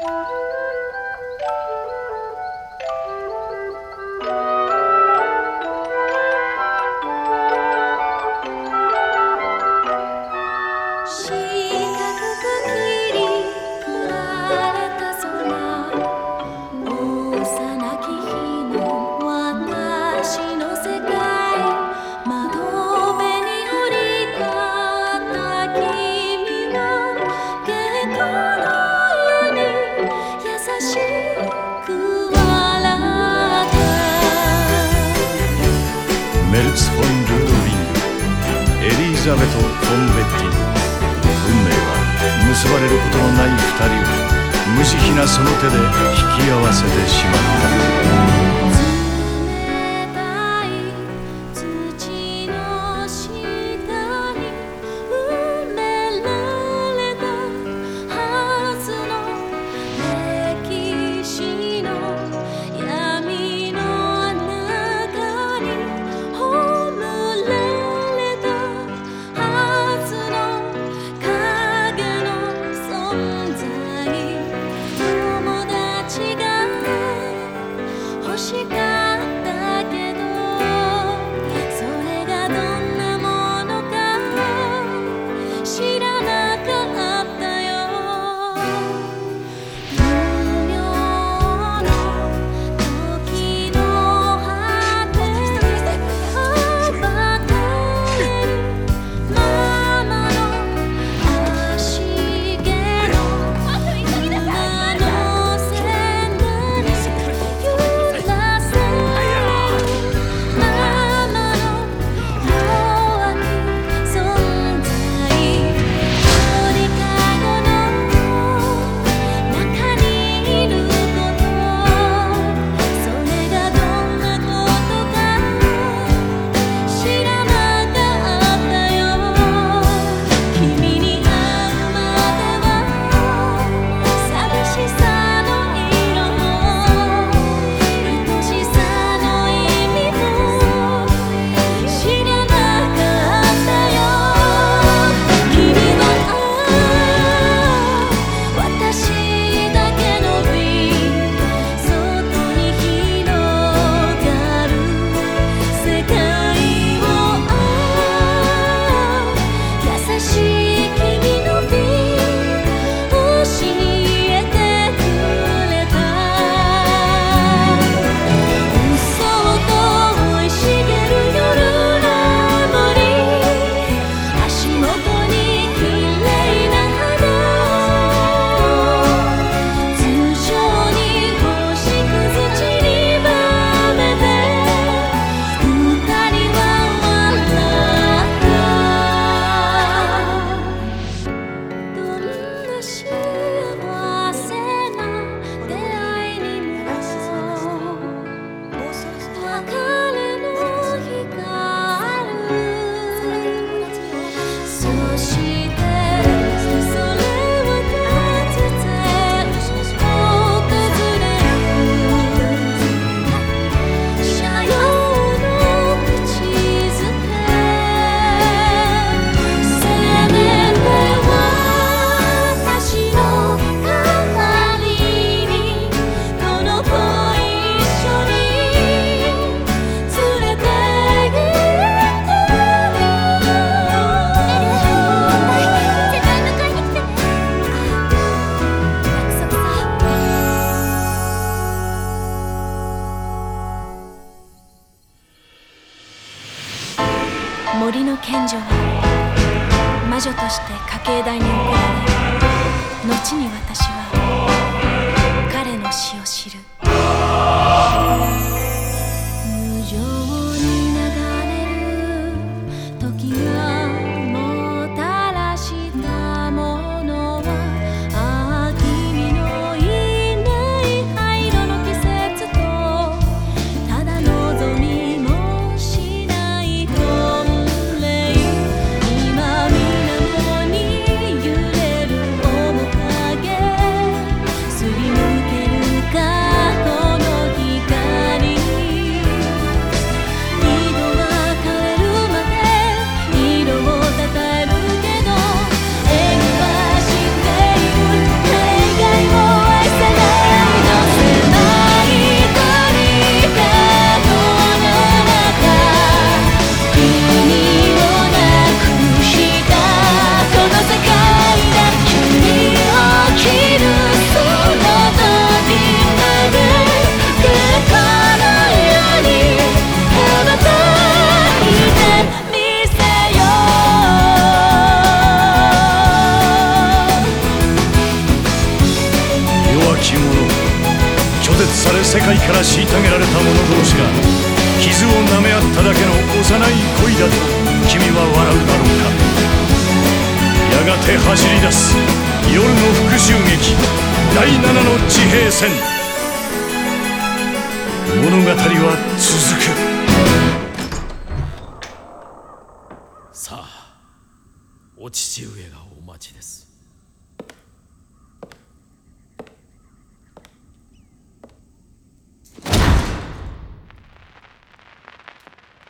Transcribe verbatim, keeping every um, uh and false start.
メルツ・フォン・ルードヴィング、エリザベト・フォン・ベッティン。運命は結ばれることのない二人を無慈悲なその手で引き合わせてしまった。 森の賢女は魔女として家系台に送られ、後に私は彼の死を知る。無情に流れる時がもたらしたものは、ああ君のいない灰色の季節と、ただ望みもしない婚礼。今水面に揺れる面影、 き者、拒絶され世界から虐げられた者同士が傷を舐め合っただけの幼い恋だと君は笑うだろうか。やがて走り出す夜の復讐劇、第七の地平線。物語は続く。 さあ、お父上がお待ちです。